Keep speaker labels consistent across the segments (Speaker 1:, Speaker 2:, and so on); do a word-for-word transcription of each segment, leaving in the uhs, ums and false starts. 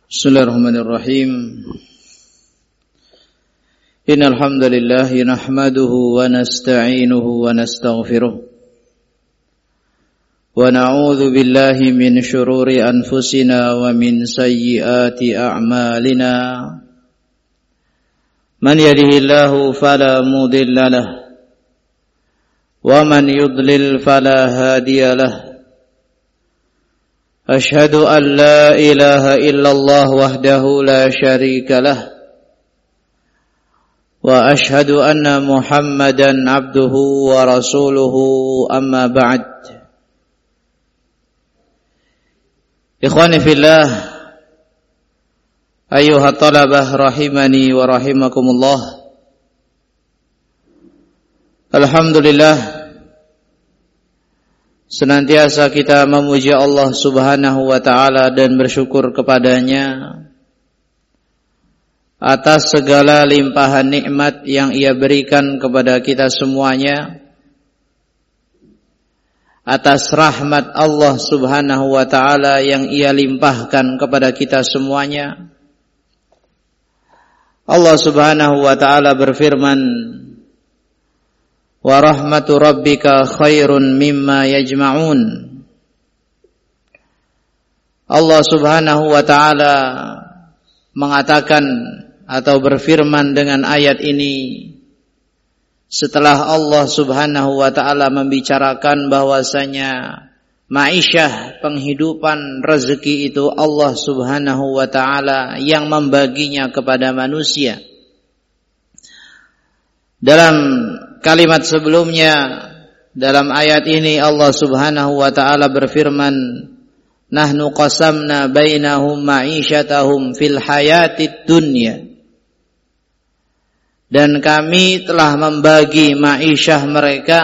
Speaker 1: Bismillahirrahmanirrahim. Innal hamdalillah nahmaduhu wa nasta'inuhu wa nastaghfiruh. Wa na'udzu billahi min shururi anfusina wa min sayyiati a'malina. Man yahdihillahu fala mudilla lahu wa man yudlil fala hadiya lahu. Ashhadu an la ilaha illallah wahdahu la syarika lah wa ashhadu anna Muhammadan abduhu wa rasuluhu amma ba'd. Ikhwani fillah, ayyuhat talabah rahimani wa rahimakumullah. Alhamdulillah, senantiasa kita memuji Allah Subhanahu wa ta'ala dan bersyukur kepadanya atas segala limpahan nikmat yang Ia berikan kepada kita semuanya, atas rahmat Allah Subhanahu wa ta'ala yang Ia limpahkan kepada kita semuanya. Allah Subhanahu wa ta'ala berfirman, wa rahmatu rabbika khairun mimma yajma'un. Allah Subhanahu wa ta'ala mengatakan atau berfirman dengan ayat ini setelah Allah Subhanahu wa ta'ala membicarakan bahwasanya ma'isyah, penghidupan, rezeki itu Allah Subhanahu wa ta'ala yang membaginya kepada manusia. Dalam kalimat sebelumnya, dalam ayat ini Allah Subhanahu wa ta'ala berfirman, nahnu qasamna bainahum ma'isyatahum fil hayatid dunya. Dan kami telah membagi ma'isyah mereka,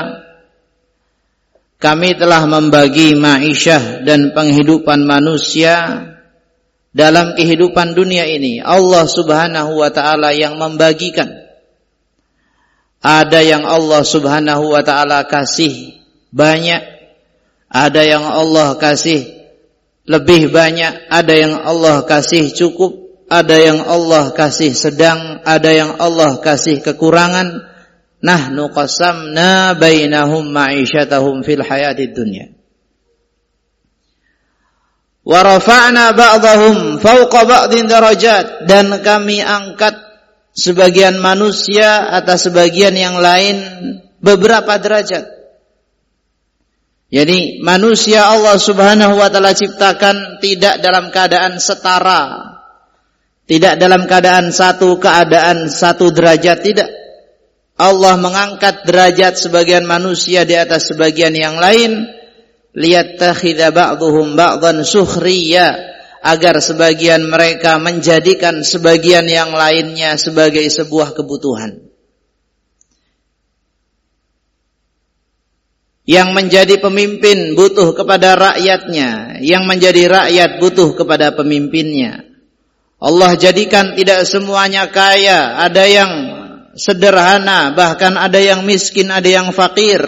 Speaker 1: kami telah membagi ma'isyah dan penghidupan manusia dalam kehidupan dunia ini. Allah Subhanahu wa ta'ala yang membagikan. Ada yang Allah Subhanahu wa ta'ala kasih banyak, ada yang Allah kasih lebih banyak, ada yang Allah kasih cukup, ada yang Allah kasih sedang, ada yang Allah kasih kekurangan. Nahnu qasamna bainahum ma'isyatahum fil hayatid dunya wa rafa'na ba'dahum fawqa ba'din darajat. Dan kami angkat sebagian manusia atas sebagian yang lain beberapa derajat. Jadi manusia Allah Subhanahu wa ta'ala ciptakan tidak dalam keadaan setara, tidak dalam keadaan satu keadaan satu derajat, tidak. Allah mengangkat derajat sebagian manusia di atas sebagian yang lain, liyattakhidha ba'dhum ba'dhan sukhriya, agar sebagian mereka menjadikan sebagian yang lainnya sebagai sebuah kebutuhan. Yang menjadi pemimpin butuh kepada rakyatnya, yang menjadi rakyat butuh kepada pemimpinnya. Allah jadikan tidak semuanya kaya, ada yang sederhana, bahkan ada yang miskin, ada yang fakir,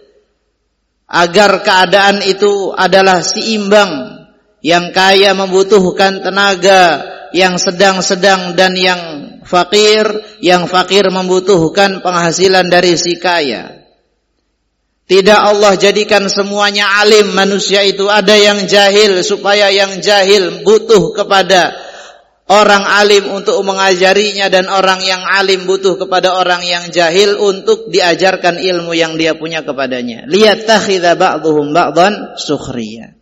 Speaker 1: agar keadaan itu adalah seimbang. Yang kaya membutuhkan tenaga yang sedang-sedang dan yang fakir, yang fakir membutuhkan penghasilan dari si kaya. Tidak Allah jadikan semuanya alim manusia itu, ada yang jahil supaya yang jahil butuh kepada orang alim untuk mengajarinya, dan orang yang alim butuh kepada orang yang jahil untuk diajarkan ilmu yang dia punya kepadanya. Liyattakhidha ba'dhum ba'dhan sukhriya.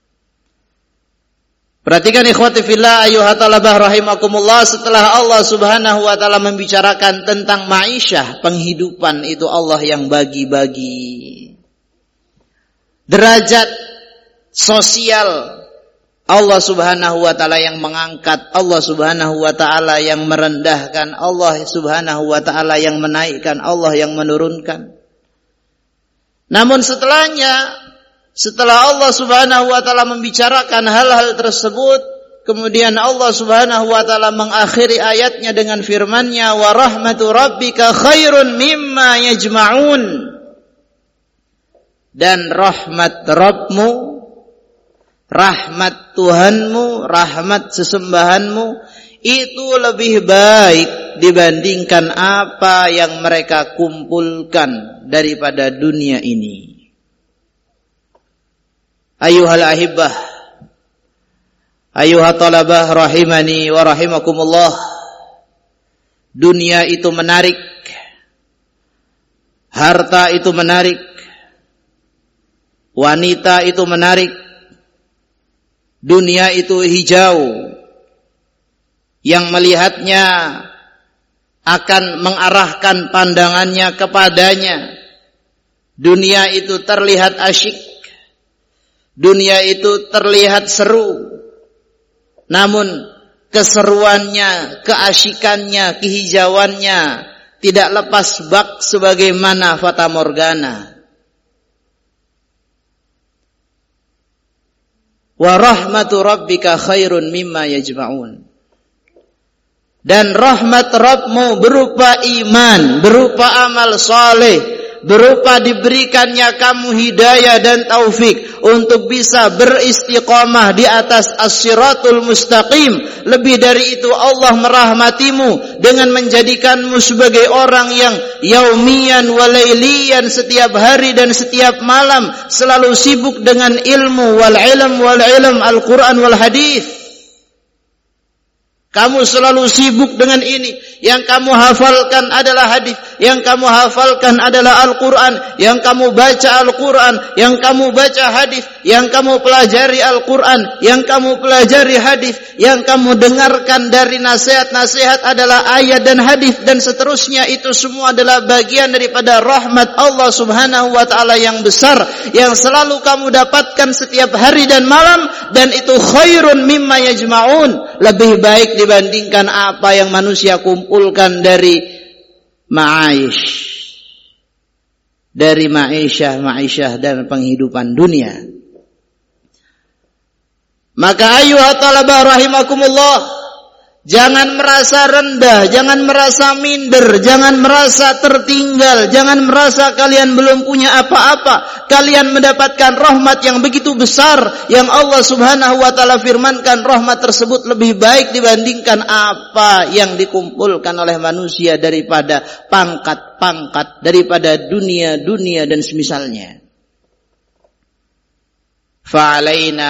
Speaker 1: Perhatikan ikhwati fillah, ayyuhat talabah rahimakumullah, setelah Allah Subhanahu wa ta'ala membicarakan tentang ma'isyah, penghidupan itu Allah yang bagi-bagi. Derajat sosial Allah Subhanahu wa ta'ala yang mengangkat, Allah Subhanahu wa ta'ala yang merendahkan, Allah Subhanahu wa ta'ala yang menaikkan, Allah yang menurunkan. Namun setelahnya, setelah Allah Subhanahu wa ta'ala membicarakan hal-hal tersebut, kemudian Allah Subhanahu wa ta'ala mengakhiri ayatnya dengan firman-Nya, wa rahmatu rabbika khairun mimma yajma'un. Dan rahmat Rabbmu rahmat Tuhanmu, rahmat sesembahanmu itu lebih baik dibandingkan apa yang mereka kumpulkan daripada dunia ini. Ayuhal ahibbah, ayuhat talabah rahimani wa rahimakumullah. Dunia itu menarik, harta itu menarik, wanita itu menarik, dunia itu hijau, yang melihatnya akan mengarahkan pandangannya kepadanya. Dunia itu terlihat asyik, dunia itu terlihat seru, namun keseruannya, keasyikannya, kehijauannya tidak lepas bak sebagaimana fata morgana. Wa rahmatu rabbika khairun mimma yajma'un. Dan rahmat Rabbmu berupa iman, berupa amal saleh, berupa diberikannya kamu hidayah dan taufik untuk bisa beristiqamah di atas as-siratul mustaqim. Lebih dari itu, Allah merahmatimu dengan menjadikanmu sebagai orang yang yaumiyan wa lailiyan, setiap hari dan setiap malam selalu sibuk dengan ilmu wal ilm wal ilm Al-Quran wal hadis. Kamu selalu sibuk dengan ini. Yang kamu hafalkan adalah hadis, yang kamu hafalkan adalah Al-Quran, yang kamu baca Al-Quran, yang kamu baca hadis, yang kamu pelajari Al-Quran, yang kamu pelajari hadis, yang kamu dengarkan dari nasihat-nasihat adalah ayat dan hadis dan seterusnya. Itu semua adalah bagian daripada rahmat Allah Subhanahu wa taala yang besar yang selalu kamu dapatkan setiap hari dan malam, dan itu khairun mimma yajma'un, lebih baik dibandingkan apa yang manusia kumpulkan dari ma'aish, dari ma'isyah, ma'isyah dan penghidupan dunia. Maka ayuhat talabah rahimakumullah, jangan merasa rendah, jangan merasa minder, jangan merasa tertinggal, jangan merasa kalian belum punya apa-apa. Kalian mendapatkan rahmat yang begitu besar yang Allah Subhanahu wa taala firmankan, rahmat tersebut lebih baik dibandingkan apa yang dikumpulkan oleh manusia daripada pangkat-pangkat, daripada dunia-dunia dan semisalnya. Fa'alaina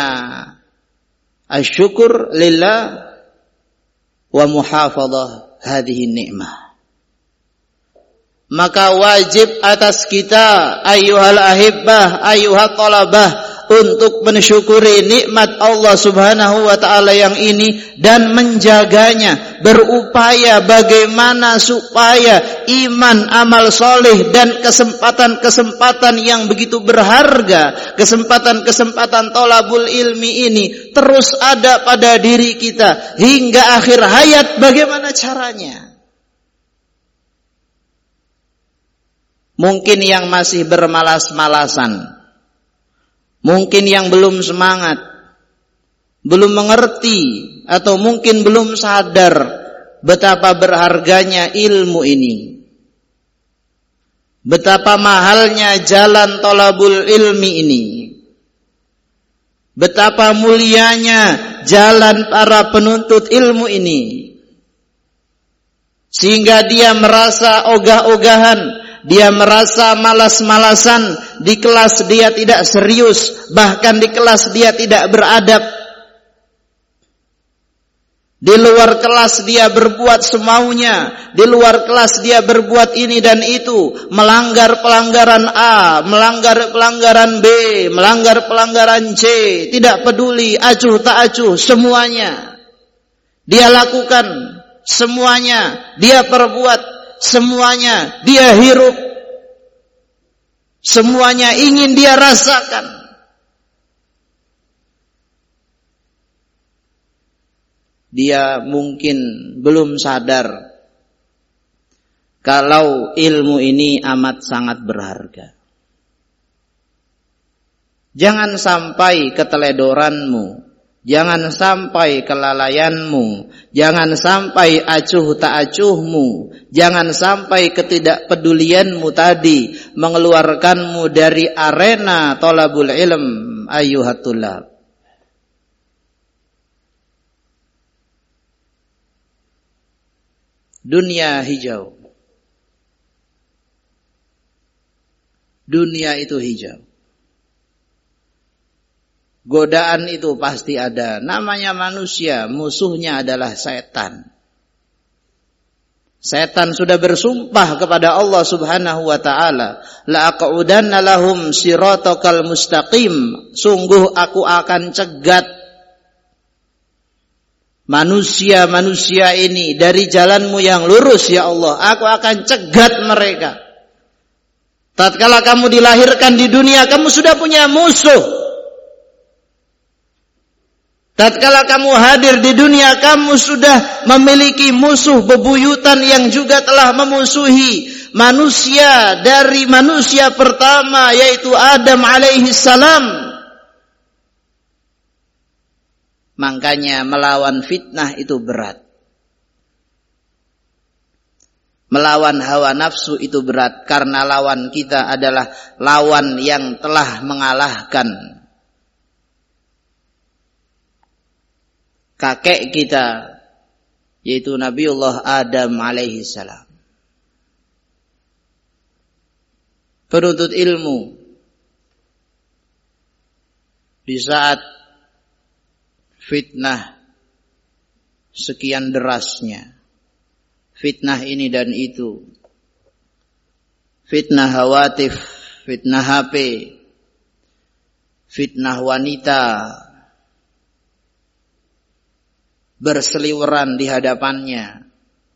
Speaker 1: asyukur lillah wa muhafadhah hadhihi ni'mah. Maka wajib atas kita ayyuhal ahibbah, ayyuhat talabah, untuk mensyukuri nikmat Allah Subhanahu wa taala yang ini dan menjaganya, berupaya bagaimana supaya iman, amal soleh dan kesempatan-kesempatan yang begitu berharga, kesempatan-kesempatan thalabul ilmi ini terus ada pada diri kita hingga akhir hayat. Bagaimana caranya? Mungkin yang masih bermalas-malasan, mungkin yang belum semangat, belum mengerti, atau mungkin belum sadar betapa berharganya ilmu ini, betapa mahalnya jalan thalabul ilmi ini, betapa mulianya jalan para penuntut ilmu ini, sehingga dia merasa ogah-ogahan, dia merasa malas-malasan, di kelas dia tidak serius, bahkan di kelas dia tidak beradab. Di luar kelas dia berbuat semaunya, di luar kelas dia berbuat ini dan itu, melanggar pelanggaran A, melanggar pelanggaran B, melanggar pelanggaran C, tidak peduli, acuh tak acuh, semuanya dia lakukan, semuanya dia perbuat, semuanya dia hirup, semuanya ingin dia rasakan. Dia mungkin belum sadar kalau ilmu ini amat sangat berharga. Jangan sampai keteledoranmu, jangan sampai kelalaianmu, jangan sampai acuh tak acuhmu, jangan sampai ketidakpedulianmu tadi mengeluarkanmu dari arena thalabul ilm ayyuhatullah. Dunia hijau. Dunia itu hijau. Godaan itu pasti ada. Namanya manusia, musuhnya adalah setan. Setan sudah bersumpah kepada Allah Subhanahu wa taala, la aqudanna lahum siratakal mustaqim. Sungguh aku akan cegat manusia-manusia ini dari jalanmu yang lurus ya Allah. Aku akan cegat mereka. Tatkala kamu dilahirkan di dunia, kamu sudah punya musuh. Tatkala kamu hadir di dunia, kamu sudah memiliki musuh bebuyutan yang juga telah memusuhi manusia dari manusia pertama, yaitu Adam alaihi salam. Makanya melawan fitnah itu berat. Melawan hawa nafsu itu berat, karena lawan kita adalah lawan yang telah mengalahkan kakek kita, yaitu Nabiullah Adam alaihi salam. Penuntut ilmu di saat fitnah sekian derasnya, fitnah ini dan itu, fitnah hawatif, fitnah H P, fitnah wanita berseliweran di hadapannya.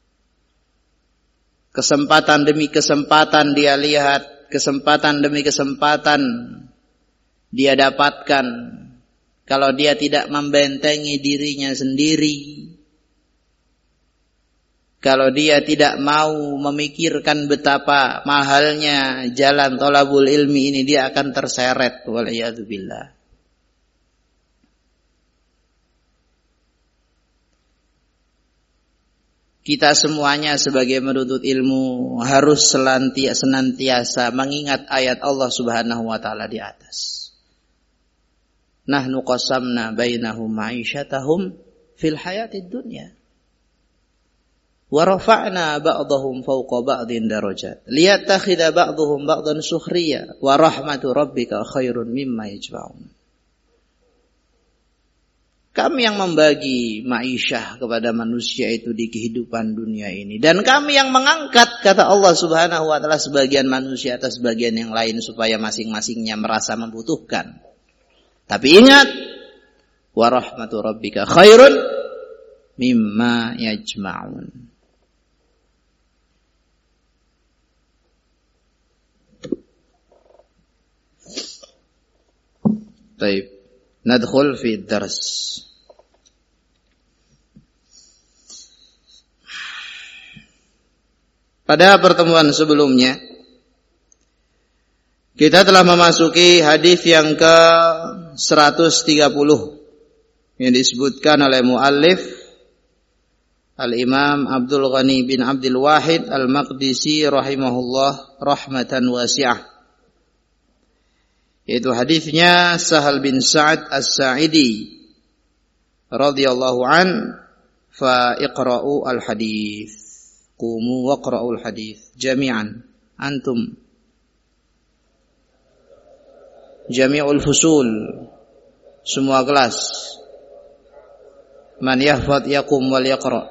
Speaker 1: Kesempatan demi kesempatan dia lihat, kesempatan demi kesempatan dia dapatkan. Kalau dia tidak membentengi dirinya sendiri, kalau dia tidak mau memikirkan betapa mahalnya jalan thalabul ilmi ini, dia akan terseret. Waliyadzubillah. Kita semuanya sebagai menuntut ilmu harus senantiasa mengingat ayat Allah Subhanahu wa taala di atas. Nahnu qasamna bainahum ma'isyatahum fil hayatid dunya wa rafa'na ba'dahum fawqa ba'din darajat liyattakhidha ba'dhum ba'dan sukhriya wa rahmatu rabbika khairun mimma yajma'un. Kami yang membagi ma'isyah kepada manusia itu di kehidupan dunia ini, dan kami yang mengangkat, kata Allah Subhanahu wa taala, sebagian manusia atas sebagian yang lain supaya masing-masingnya merasa membutuhkan. Tapi ingat, wa rahmatu rabbika khairun mimma yajma'un. Baik, nadkhul fi dars. Pada pertemuan sebelumnya kita telah memasuki hadis yang ke seratus tiga puluh yang disebutkan oleh muallif Al-Imam Abdul Ghani bin Abdul Wahid Al-Maqdisi rahimahullah rahmatan wasi'ah, yaitu hadisnya Sahal bin Sa'ad As-Sa'idi radhiyallahu an, fa iqra'u al-hadis, qumu waqra'u al-hadis jami'an antum jami'ul fusul, semua kelas. Man yahfad yaqum wal yaqra.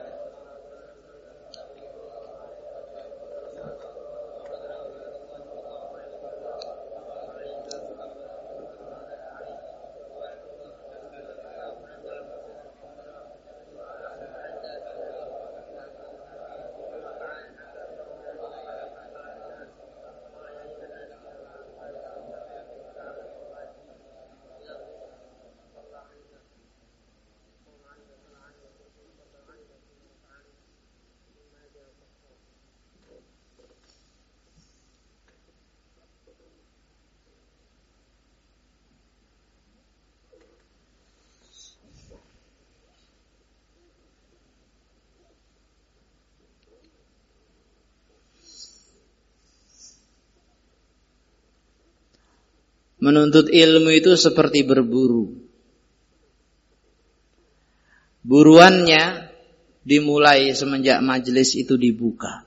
Speaker 1: Menuntut ilmu itu seperti berburu. Buruannya dimulai semenjak majelis itu dibuka.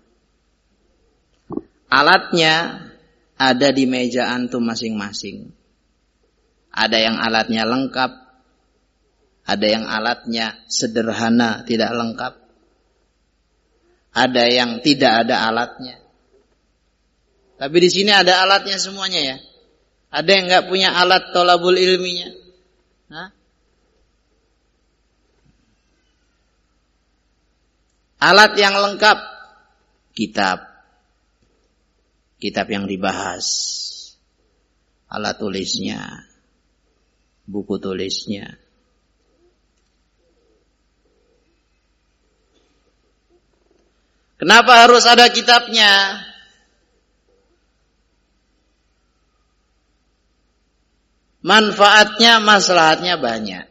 Speaker 1: Alatnya ada di meja antum masing-masing. Ada yang alatnya lengkap, ada yang alatnya sederhana, tidak lengkap. Ada yang tidak ada alatnya. Tapi di sini ada alatnya semuanya ya. Ada yang enggak punya alat thalabul ilminya? Hah? Alat yang lengkap, kitab. Kitab yang dibahas. Alat tulisnya. Buku tulisnya. Kenapa harus ada kitabnya? Manfaatnya, maslahatnya banyak.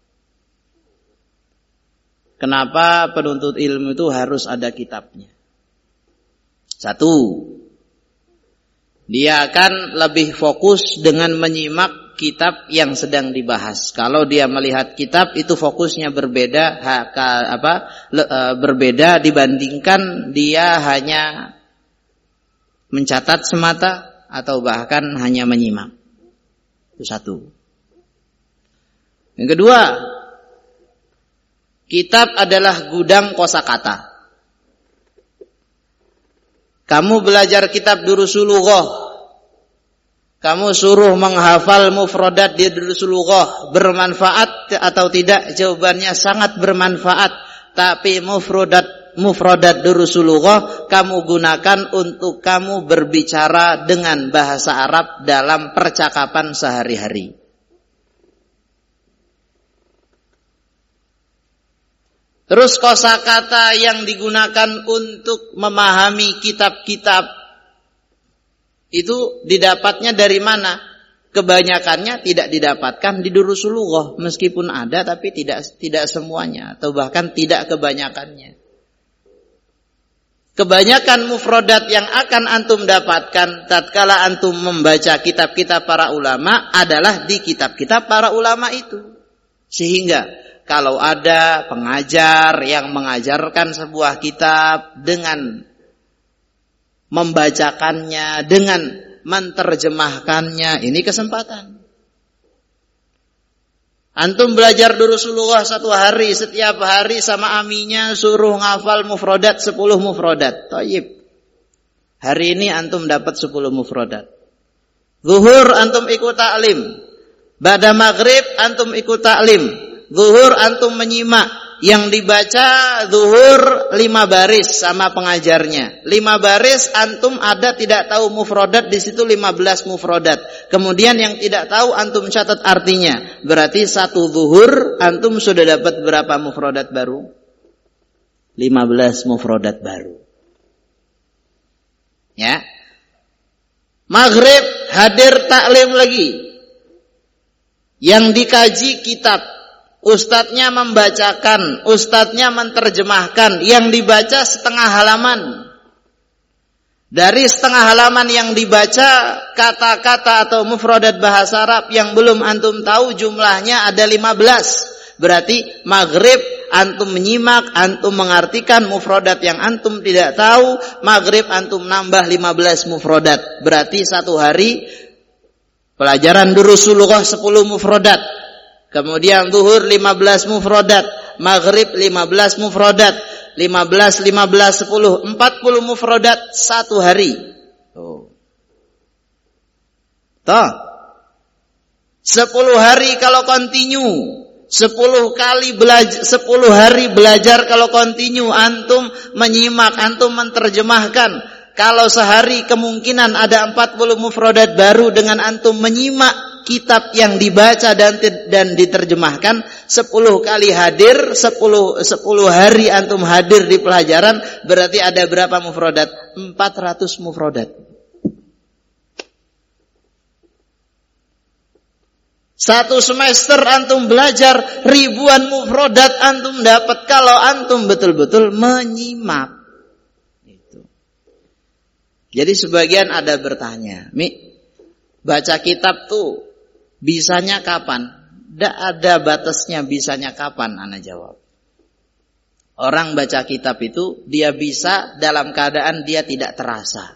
Speaker 1: Kenapa penuntut ilmu itu harus ada kitabnya? Satu, dia akan lebih fokus dengan menyimak kitab yang sedang dibahas. Kalau dia melihat kitab itu fokusnya berbeda, apa, berbeda dibandingkan dia hanya mencatat semata atau bahkan hanya menyimak. Itu satu. Yang kedua, kitab adalah gudang kosakata. Kamu belajar kitab Durusul Lughah, kamu suruh menghafal mufradat di Durusul Lughah, bermanfaat atau tidak? Jawabannya sangat bermanfaat. Tapi mufradat mufradat Durusul Lughah kamu gunakan untuk kamu berbicara dengan bahasa Arab dalam percakapan sehari-hari. Terus kosakata yang digunakan untuk memahami kitab-kitab itu didapatnya dari mana? Kebanyakannya tidak didapatkan di Durusul Lughah, meskipun ada tapi tidak tidak semuanya atau bahkan tidak kebanyakannya. Kebanyakan mufradat yang akan antum dapatkan tatkala antum membaca kitab-kitab para ulama adalah di kitab-kitab para ulama itu. Sehingga kalau ada pengajar yang mengajarkan sebuah kitab dengan membacakannya, dengan menterjemahkannya, ini kesempatan. Antum belajar Durusul Lughah satu hari, setiap hari sama aminya suruh ngafal mufradat sepuluh mufradat. Thayyib. Hari ini antum dapat sepuluh mufradat. Zuhur antum ikut taklim. Ba'da maghrib antum ikut taklim. Zuhur antum menyimak. Yang dibaca zuhur lima baris sama pengajarnya. Lima baris antum ada tidak tahu mufradat, di situ lima belas mufradat. Kemudian yang tidak tahu antum catat artinya. Berarti satu zuhur antum sudah dapat berapa mufradat baru? lima belas mufradat baru. Ya. Maghrib hadir taklim lagi. Yang dikaji kitab. Ustadznya membacakan, ustadznya menerjemahkan, yang dibaca setengah halaman. Dari setengah halaman yang dibaca, kata-kata atau mufradat bahasa Arab yang belum antum tahu jumlahnya ada lima belas. Berarti maghrib antum menyimak, antum mengartikan mufradat yang antum tidak tahu, maghrib antum nambah lima belas mufradat. Berarti satu hari pelajaran Durusul Lughah sepuluh mufradat. Kemudian zuhur lima belas mufradat, maghrib lima belas mufradat, lima belas, lima belas, sepuluh, empat puluh mufradat satu hari. Tuh. Tuh. sepuluh hari kalau continue, sepuluh kali belajar, sepuluh hari belajar kalau continue, antum menyimak, antum menerjemahkan. Kalau sehari kemungkinan ada empat puluh mufradat baru dengan antum menyimak kitab yang dibaca dan dan diterjemahkan. Sepuluh kali hadir, sepuluh, sepuluh hari antum hadir di pelajaran, berarti ada berapa mufradat? empat ratus mufradat. Satu semester antum belajar ribuan mufradat antum dapat kalau antum betul-betul menyimak. Itu. Jadi sebagian ada bertanya, Mi, baca kitab tuh bisanya kapan? Tidak ada batasnya bisanya kapan, ana jawab. Orang baca kitab itu dia bisa dalam keadaan dia tidak terasa.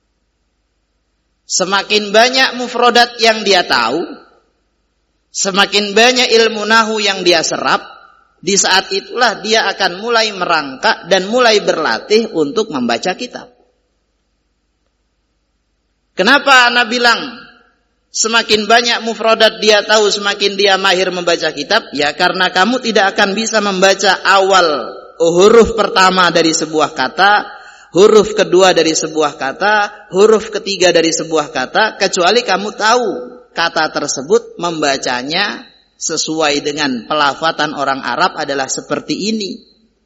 Speaker 1: Semakin banyak mufradat yang dia tahu, semakin banyak ilmu nahu yang dia serap, di saat itulah dia akan mulai merangkak dan mulai berlatih untuk membaca kitab. Kenapa Ana bilang semakin banyak mufradat dia tahu, semakin dia mahir membaca kitab? Ya karena kamu tidak akan bisa membaca awal huruf pertama dari sebuah kata, huruf kedua dari sebuah kata, huruf ketiga dari sebuah kata, kecuali kamu tahu kata tersebut membacanya sesuai dengan pelafatan orang Arab adalah seperti ini.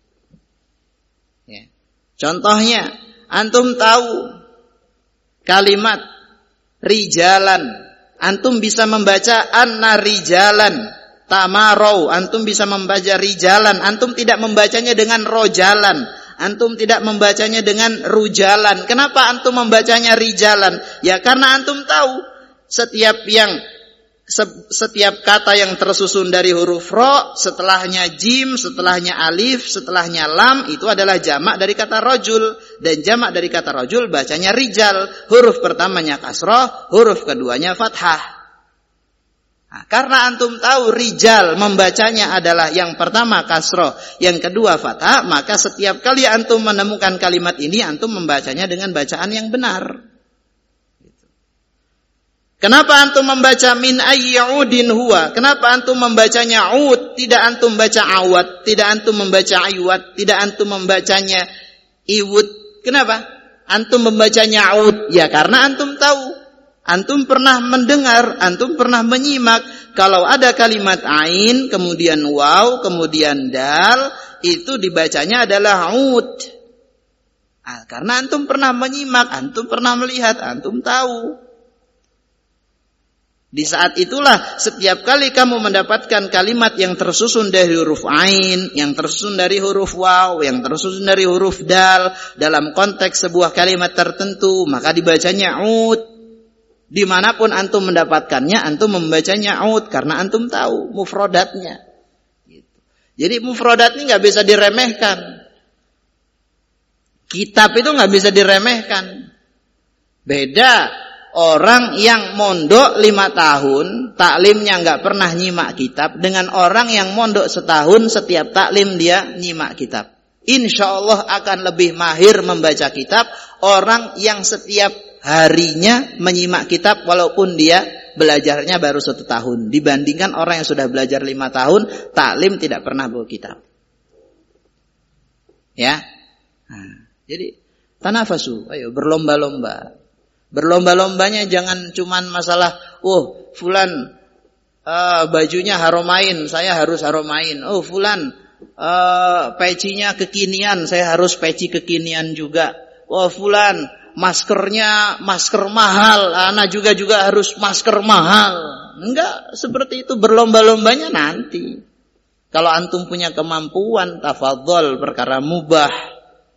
Speaker 1: Ya. Contohnya, antum tahu kalimat rijalan, antum bisa membaca anna rijalan, tamarau, antum bisa membaca rijalan, antum tidak membacanya dengan rojalan, antum tidak membacanya dengan rujalan. Kenapa antum membacanya rijalan? Ya karena antum tahu setiap yang setiap kata yang tersusun dari huruf ro, setelahnya jim, setelahnya alif, setelahnya lam, itu adalah jamak dari kata rojul. Dan jamak dari kata rojul bacanya rijal. Huruf pertamanya kasroh, huruf keduanya fathah. Nah, karena antum tahu rijal membacanya adalah yang pertama kasroh, yang kedua fathah, maka setiap kali antum menemukan kalimat ini, antum membacanya dengan bacaan yang benar. Kenapa antum membaca min ayyudin huwa? Kenapa antum membacanya ud? Tidak antum baca awat, tidak antum membaca aywat, tidak antum membacanya iwud. Kenapa? Antum membacanya ud. Ya karena antum tahu. Antum pernah mendengar, antum pernah menyimak kalau ada kalimat ain, kemudian waw, kemudian dal, itu dibacanya adalah ud. Nah, karena antum pernah menyimak, antum pernah melihat, antum tahu. Di saat itulah setiap kali kamu mendapatkan kalimat yang tersusun dari huruf ain, yang tersusun dari huruf waw, yang tersusun dari huruf dal, dalam konteks sebuah kalimat tertentu, maka dibacanya ud. Dimanapun antum mendapatkannya, antum membacanya ud, karena antum tahu mufrodatnya. Jadi mufrodat ini gak bisa diremehkan. Kitab itu gak bisa diremehkan. Beda orang yang mondok lima tahun, taklimnya nggak pernah nyimak kitab, dengan orang yang mondok setahun, setiap taklim dia nyimak kitab. Insya Allah akan lebih mahir membaca kitab orang yang setiap harinya menyimak kitab walaupun dia belajarnya baru satu tahun, dibandingkan orang yang sudah belajar lima tahun, taklim tidak pernah bawa kitab. Ya, nah, jadi tanafasu, ayo berlomba-lomba. Berlomba-lombanya jangan cuman masalah, oh fulan uh, bajunya haromain, saya harus haromain. Oh fulan uh, pecinya kekinian, saya harus peci kekinian juga. Oh fulan maskernya masker mahal, anak juga juga harus masker mahal. Enggak seperti itu, berlomba-lombanya nanti. Kalau antum punya kemampuan, tafadhol, perkara mubah.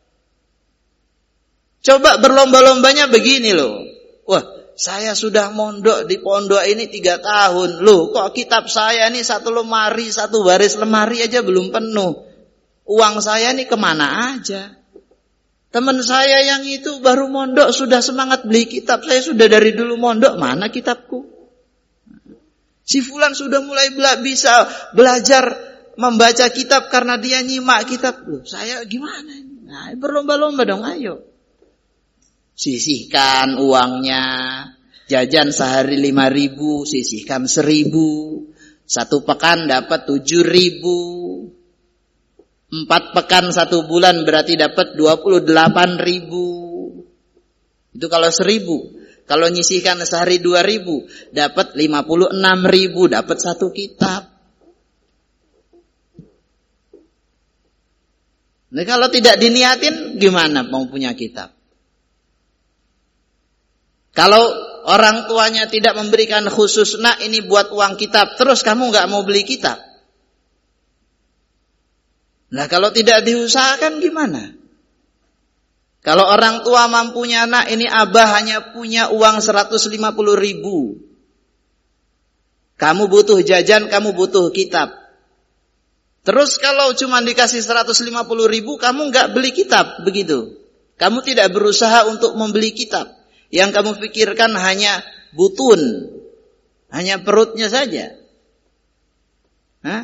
Speaker 1: Coba berlomba-lombanya begini loh. Wah, saya sudah mondok di pondok ini tiga tahun. Loh, kok kitab saya ini satu lemari, satu baris lemari aja belum penuh. Uang saya ini kemana aja? Teman saya yang itu baru mondok sudah semangat beli kitab. Saya sudah dari dulu mondok, mana kitabku? Si fulan sudah mulai bela- bisa belajar membaca kitab karena dia nyimak kitab. Loh, saya gimana? Nah, berlomba-lomba dong, ayo. Sisihkan uangnya, jajan sehari lima ribu, sisihkan seribu, satu pekan dapat tujuh ribu, empat pekan satu bulan berarti dapat dua puluh delapan ribu. Itu kalau seribu. Kalau nyisihkan sehari dua ribu, dapat lima puluh enam ribu, dapat satu kitab. Nah kalau tidak diniatin, gimana mau punya kitab? Kalau orang tuanya tidak memberikan khusus, nah ini buat uang kitab, terus kamu nggak mau beli kitab. Nah kalau tidak diusahakan gimana? Kalau orang tua mampunya, nak ini abah hanya punya uang seratus lima puluh ribu. Kamu butuh jajan, kamu butuh kitab. Terus kalau cuma dikasih seratus lima puluh ribu, kamu nggak beli kitab, begitu. Kamu tidak berusaha untuk membeli kitab. Yang kamu pikirkan hanya butun, hanya perutnya saja. Hah?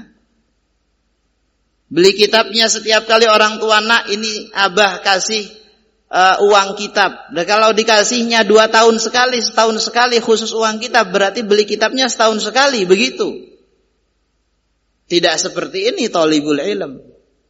Speaker 1: Beli kitabnya setiap kali orang tua, nak ini abah kasih uh, uang kitab. Dan kalau dikasihnya dua tahun sekali, setahun sekali khusus uang kitab, berarti beli kitabnya setahun sekali, begitu. Tidak seperti ini thalibul ilm.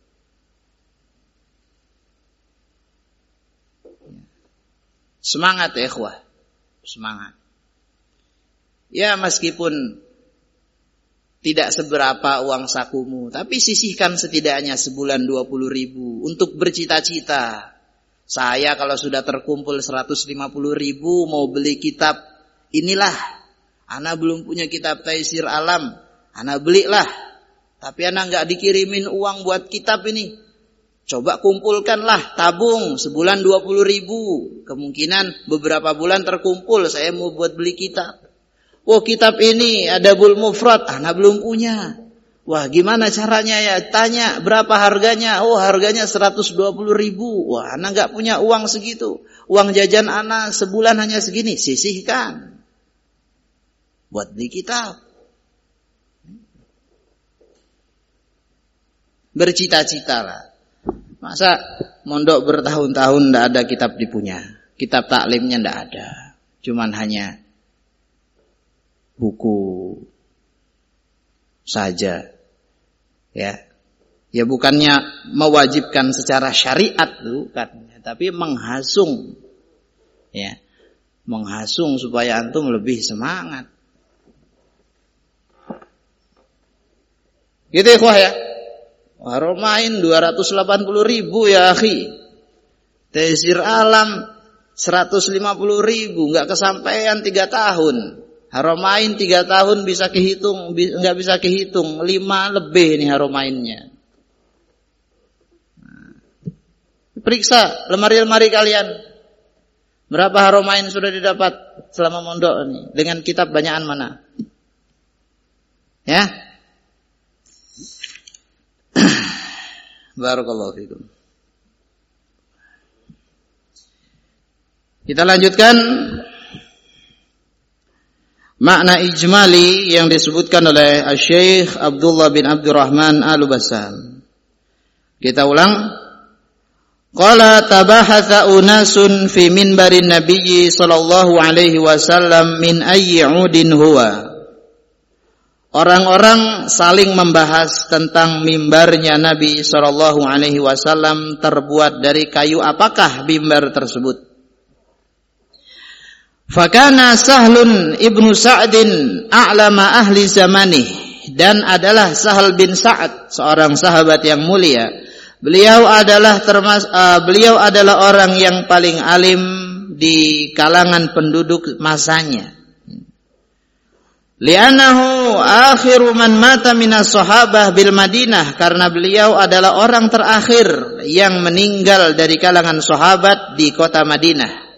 Speaker 1: Semangat ya ikhwah, semangat. Ya meskipun tidak seberapa uang sakumu, tapi sisihkan setidaknya sebulan dua puluh ribu untuk bercita-cita. Saya kalau sudah terkumpul seratus lima puluh ribu mau beli kitab, inilah. Ana belum punya kitab Taisir Alam, ana belilah. Tapi ana nggak dikirimin uang buat kitab ini. Coba kumpulkanlah, tabung sebulan dua puluh ribu. Kemungkinan beberapa bulan terkumpul, saya mau buat beli kitab. Oh kitab ini Adabul Mufrad, ana belum punya. Wah gimana caranya ya? Tanya berapa harganya? Oh harganya seratus dua puluh ribu. Wah ana gak punya uang segitu. Uang jajan ana sebulan hanya segini. Sisihkan buat beli kitab. Bercita-citalah. Masa mondok bertahun-tahun tidak ada kitab dipunya. Kitab taklimnya tidak ada. Cuman hanya buku saja. Ya. Ya bukannya mewajibkan secara syariat bukan, tapi menghasung. Ya. Menghasung supaya antum lebih semangat. Gitu ya, ya. Haromain dua ratus delapan puluh ribu ya akhi. Taisir Alam seratus lima puluh ribu, nggak kesampaian tiga tahun. Haromain tiga tahun bisa kehitung, nggak bisa kehitung, lima lebih nih haromainnya. Periksa lemari-lemari kalian, berapa haromain sudah didapat selama mondok ini dengan kitab banyakan mana? Ya. Barakallahu fikum. Kita lanjutkan makna ijmali yang disebutkan oleh Syekh Abdullah bin Abdurrahman Al-Bassam. Kita ulang. Qala tabahatha unasun fi minbarin nabiyyi sallallahu alaihi wasallam min ayyi 'udin huwa. Orang-orang saling membahas tentang mimbarnya Nabi shallallahu alaihi wasallam terbuat dari kayu apakah mimbar tersebut. Fakana Sahlun ibnu Sa'din a'lama ahli zamanih, dan adalah Sahal bin Sa'ad seorang sahabat yang mulia. Beliau adalah termas, uh, beliau adalah orang yang paling alim di kalangan penduduk masanya. Li'annahu akhiru man mata minas sahabah bil Madinah, karena beliau adalah orang terakhir yang meninggal dari kalangan sahabat di kota Madinah.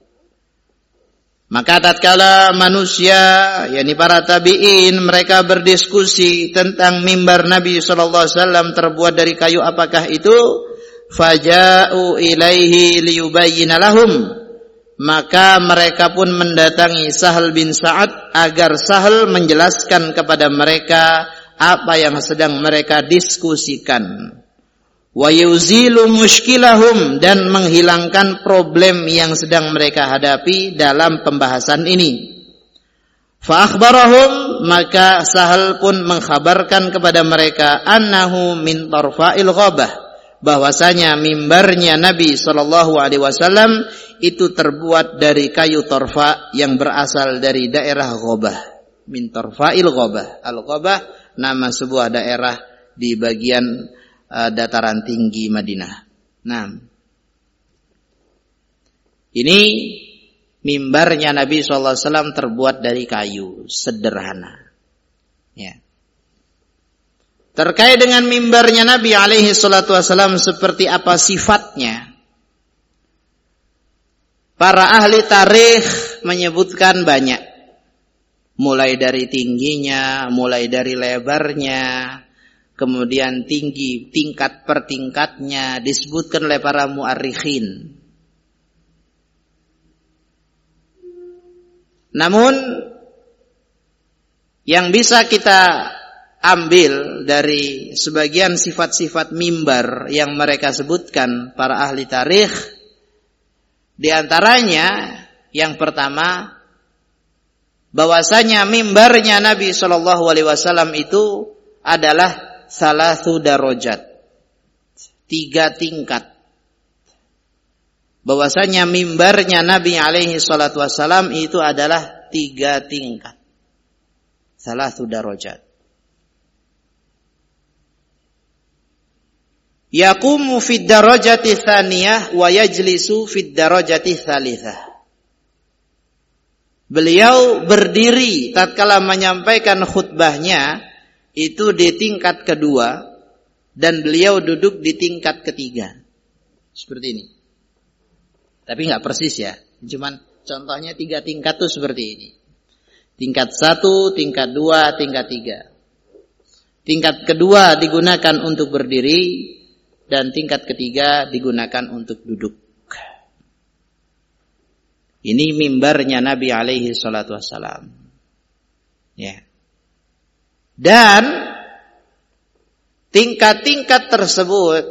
Speaker 1: Maka tatkala manusia, yakni para tabi'in, mereka berdiskusi tentang mimbar Nabi sallallahu alaihi wasallam terbuat dari kayu apakah itu, faja'u ilaihi liyubayyina lahum. Maka mereka pun mendatangi Sahal bin Sa'ad agar Sahal menjelaskan kepada mereka apa yang sedang mereka diskusikan. Wa yuzilu mushkilahum, dan menghilangkan problem yang sedang mereka hadapi dalam pembahasan ini. Fa akhbarahum, maka Sahal pun mengkhabarkan kepada mereka annahu min tarfa'il ghabah, bahwasanya mimbarnya Nabi sallallahu alaihi wasallam itu terbuat dari kayu torfa yang berasal dari daerah Ghabah. Min torfa'il Ghabah. Al-Ghabah nama sebuah daerah di bagian uh, dataran tinggi Madinah. Nah, ini mimbarnya Nabi sallallahu alaihi wasallam terbuat dari kayu, sederhana. Ya. Terkait dengan mimbarnya Nabi alaihi salatu wasallam seperti apa sifatnya, para ahli tarikh menyebutkan banyak. Mulai dari tingginya, mulai dari lebarnya, kemudian tinggi tingkat per tingkatnya disebutkan oleh para muarrikhin. Namun yang bisa kita ambil dari sebagian sifat-sifat mimbar yang mereka sebutkan para ahli tarikh, di antaranya yang pertama, bahwasanya mimbarnya Nabi Shallallahu Alaihi Wasallam itu adalah salasu darajat, tiga tingkat. Bahwasanya mimbarnya Nabi Alaihi Salatu Wasallam itu adalah tiga tingkat, salasu darajat. Yaqumu fid darajati tsaniyah wa yajlisu fid darajati tsalitsah. Beliau berdiri tatkala menyampaikan khutbahnya itu di tingkat kedua dan beliau duduk di tingkat ketiga. Seperti ini. Tapi enggak persis ya. Cuman contohnya tiga tingkat tuh seperti ini. Tingkat satu, tingkat dua, tingkat tiga. Tingkat kedua digunakan untuk berdiri dan tingkat ketiga digunakan untuk duduk. Ini mimbarnya Nabi alaihi salatu wassalam. Ya. Dan tingkat-tingkat tersebut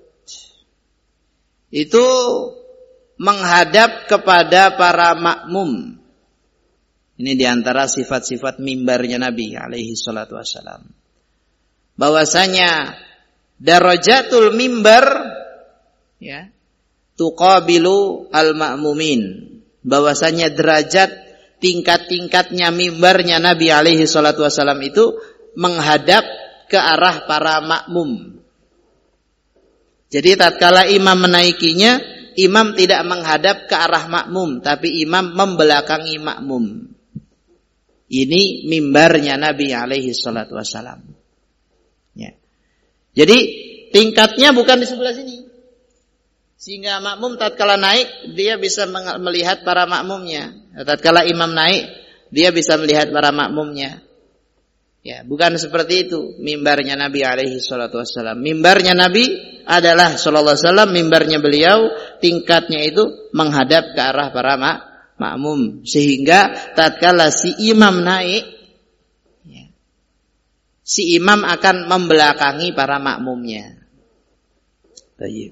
Speaker 1: itu menghadap kepada para makmum. Ini diantara sifat-sifat mimbarnya Nabi alaihi salatu wassalam. Bahwasanya darajatul mimbar ya, tuqabilu al-ma'mumin. Bahwasanya derajat tingkat-tingkatnya mimbarnya Nabi alaihi salatu wasallam itu menghadap ke arah para makmum. Jadi tatkala imam menaikinya, imam tidak menghadap ke arah makmum, tapi imam membelakangi makmum. Ini mimbarnya Nabi alaihi salatu wasallam. Ya. Jadi tingkatnya bukan di sebelah sini. Sehingga makmum tatkala naik dia bisa melihat para makmumnya. Tatkala imam naik dia bisa melihat para makmumnya. Ya, bukan seperti itu mimbarnya Nabi alaihi salatu wassalam. Mimbarnya Nabi adalah sallallahu alaihi wasallam, mimbarnya beliau tingkatnya itu menghadap ke arah para mak makmum. Sehingga tatkala si imam naik ya, si imam akan membelakangi para makmumnya. Baik.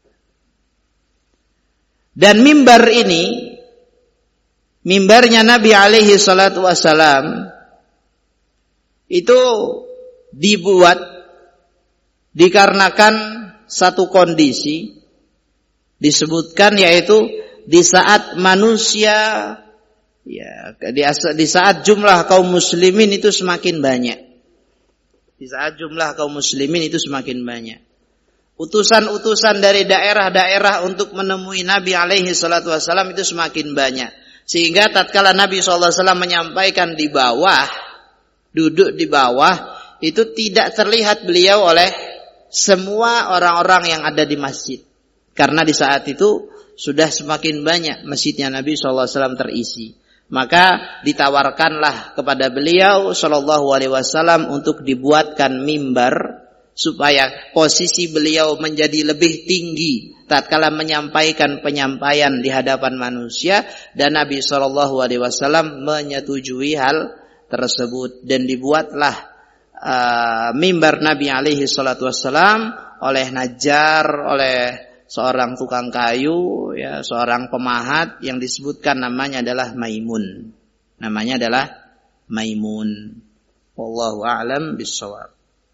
Speaker 1: Dan mimbar ini, mimbarnya Nabi alaihi salatu wassalam, itu dibuat dikarenakan satu kondisi, disebutkan yaitu di saat manusia, ya, di, di saat jumlah kaum muslimin itu semakin banyak. Di saat jumlah kaum muslimin itu semakin banyak. Utusan-utusan dari daerah-daerah untuk menemui Nabi alaihi salatu wassalam itu semakin banyak. Sehingga tatkala Nabi shallallahu alaihi wasallam menyampaikan di bawah, duduk di bawah, itu tidak terlihat beliau oleh semua orang-orang yang ada di masjid. Karena di saat itu sudah semakin banyak masjidnya Nabi shallallahu alaihi wasallam terisi. Maka ditawarkanlah kepada beliau shallallahu alaihi wasallam untuk dibuatkan mimbar, supaya posisi beliau menjadi lebih tinggi tatkala menyampaikan penyampaian di hadapan manusia, dan Nabi shallallahu alaihi wasallam menyetujui hal tersebut, dan dibuatlah uh, mimbar Nabi alaihi salatu wassalam oleh Najjar, oleh seorang tukang kayu, ya, seorang pemahat yang disebutkan namanya adalah Maimun. Namanya adalah Maimun. Wallahu a'lam bissawab.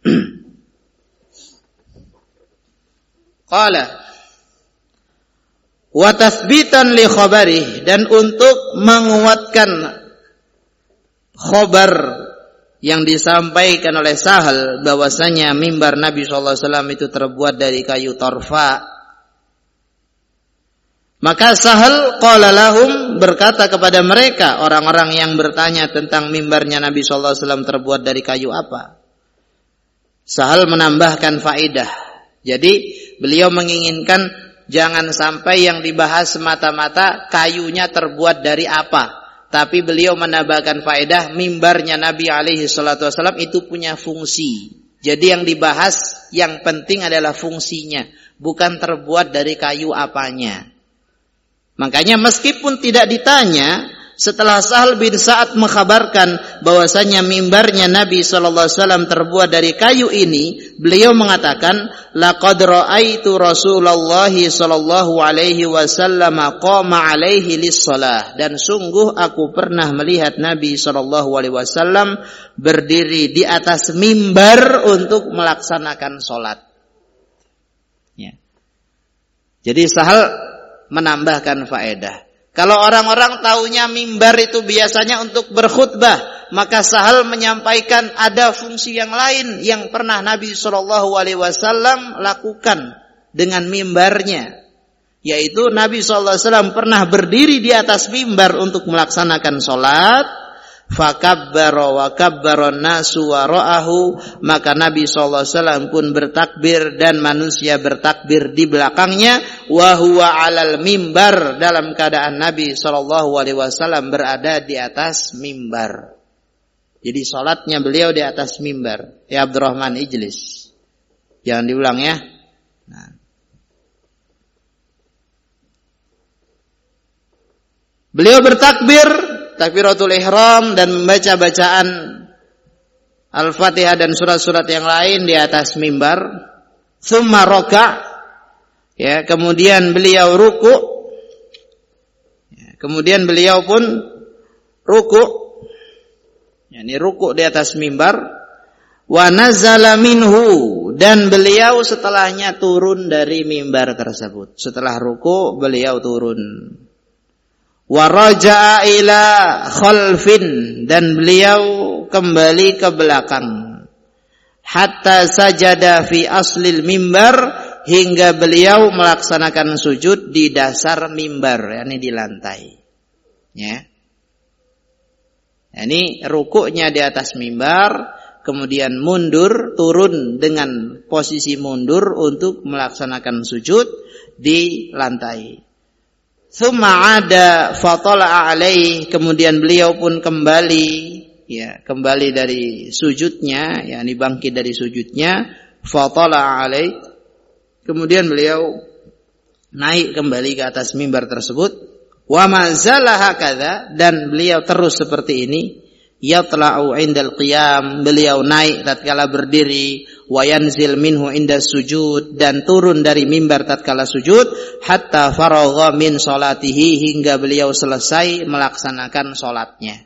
Speaker 1: Qala wa tathbitan li khabari, dan untuk menguatkan khabar yang disampaikan oleh Sahal bahwasanya mimbar Nabi sallallahu alaihi wasallam itu terbuat dari kayu torfa, maka Sahal qala lahum, berkata kepada mereka orang-orang yang bertanya tentang mimbarnya Nabi sallallahu alaihi wasallam terbuat dari kayu apa. Sahal menambahkan faedah. Jadi beliau menginginkan jangan sampai yang dibahas semata-mata kayunya terbuat dari apa, tapi beliau menambahkan faedah mimbarnya Nabi alaihi salatu wasallam itu punya fungsi. Jadi yang dibahas yang penting adalah fungsinya, bukan terbuat dari kayu apanya. Makanya meskipun tidak ditanya, setelah Sahal bin Sa'ad mengkhabarkan bahwasanya mimbarnya Nabi sallallahu alaihi wasallam terbuat dari kayu ini, beliau mengatakan, laqad ra'aitu Rasulullah sallallahu alaihi wasallam qama alaihi lis-shalah, dan sungguh aku pernah melihat Nabi sallallahu alaihi wasallam berdiri di atas mimbar untuk melaksanakan salat. Ya. Jadi Sahal menambahkan faedah. Kalau orang-orang taunya mimbar itu biasanya untuk berkhutbah, maka Sahal menyampaikan ada fungsi yang lain yang pernah Nabi shallallahu alaihi wasallam lakukan dengan mimbarnya, yaitu Nabi shallallahu alaihi wasallam pernah berdiri di atas mimbar untuk melaksanakan sholat. Fakabbara wa kabbaron nasu wara'ahu, maka Nabi sallallahu alaihi wasallam pun bertakbir dan manusia bertakbir di belakangnya. Wa huwa 'alal mimbar, dalam keadaan Nabi sallallahu alaihi wasallam berada di atas mimbar. Jadi salatnya beliau di atas mimbar. Ya Abdurrahman, ijlis. Jangan diulang ya. Nah. Beliau bertakbir takbiratul ihram dan membaca bacaan Al-Fatihah dan surat-surat yang lain di atas mimbar. Tsumma raka', ya, kemudian beliau ruku'. Ya, kemudian beliau pun ruku'. Ya, ini ruku' di atas mimbar. Wa nazala minhu, dan beliau setelahnya turun dari mimbar tersebut. Setelah ruku' beliau turun. Wa raja'a ila khalfin, dan beliau kembali ke belakang. Hatta sajada fi aslil mimbar, hingga beliau melaksanakan sujud di dasar mimbar, yakni di lantai. Ya. Ini rukuknya di atas mimbar, kemudian mundur, turun dengan posisi mundur untuk melaksanakan sujud di lantai. Tsumma ada fatala alaih, kemudian beliau pun kembali, ya, kembali dari sujudnya, yakni bangkit dari sujudnya. Fatala alaih, kemudian beliau naik kembali ke atas mimbar tersebut. Wa ma zala hakadha, dan beliau terus seperti ini. Yatla'u indal qiyam, beliau naik tatkala berdiri. Wa yanzil minhu inda sujud, dan turun dari mimbar tatkala sujud. Hatta faragha min salatihi, hingga beliau selesai melaksanakan salatnya.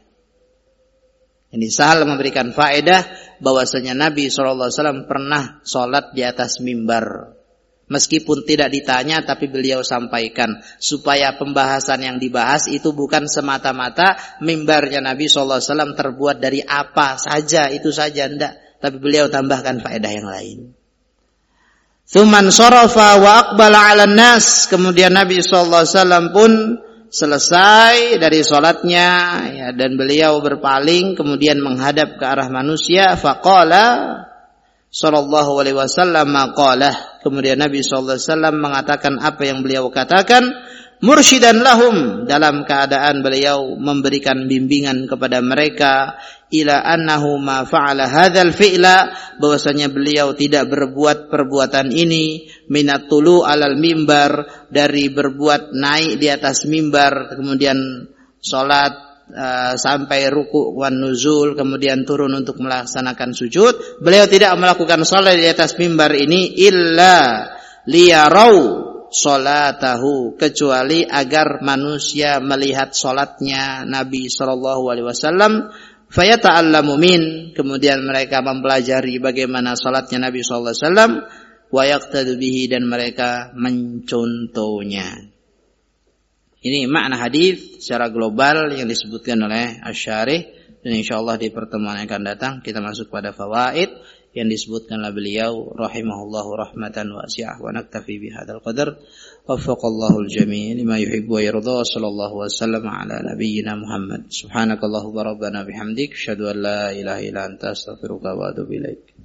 Speaker 1: Ini Sahal memberikan faedah bahwasanya Nabi shallallahu alaihi wasallam pernah salat di atas mimbar. Meskipun tidak ditanya, tapi beliau sampaikan supaya pembahasan yang dibahas itu bukan semata-mata mimbarnya Nabi shallallahu alaihi wasallam terbuat dari apa saja, itu saja, enggak. Tapi beliau tambahkan faedah yang lain. Tsumman sharafa wa aqbala 'alan nas, kemudian Nabi sallallahu alaihi wasallam pun selesai dari salatnya, ya, dan beliau berpaling kemudian menghadap ke arah manusia. Faqala sallallahu alaihi wasallam maqalah, kemudian Nabi sallallahu alaihi wasallam mengatakan apa yang beliau katakan, mursyidan lahum, dalam keadaan beliau memberikan bimbingan kepada mereka, ila annahu ma fa'ala hadzal fi'la, bahwasanya beliau tidak berbuat perbuatan ini, minat tulu alal mimbar, dari berbuat naik di atas mimbar kemudian salat uh, sampai ruku' wan nuzul, kemudian turun untuk melaksanakan sujud. Beliau tidak melakukan salat di atas mimbar ini illa liyarau salatahu, kecuali agar manusia melihat salatnya Nabi sallallahu alaihi wasallam. Fayata'allamu min, kemudian mereka mempelajari bagaimana salatnya Nabi sallallahu alaihi wasallam. Wa yaqtadu bihi, dan mereka mencontohnya. Ini makna hadis secara global yang disebutkan oleh Asy-Syarih, dan insyaallah di pertemuan yang akan datang kita masuk pada fawaid yang disebutkan oleh beliau rahimahullahu rahmatan wasi'ah. Wa naktafi bihadzal qadar. Waffaqallahu al-jami' lima yuhibbu wa yarda. Sallallahu wasallam ala nabiyyina Muhammad. Subhanakallahumma rabbana bihamdik, asyhadu an la ilaha illa anta, astaghfiruka wa atubu ilaik.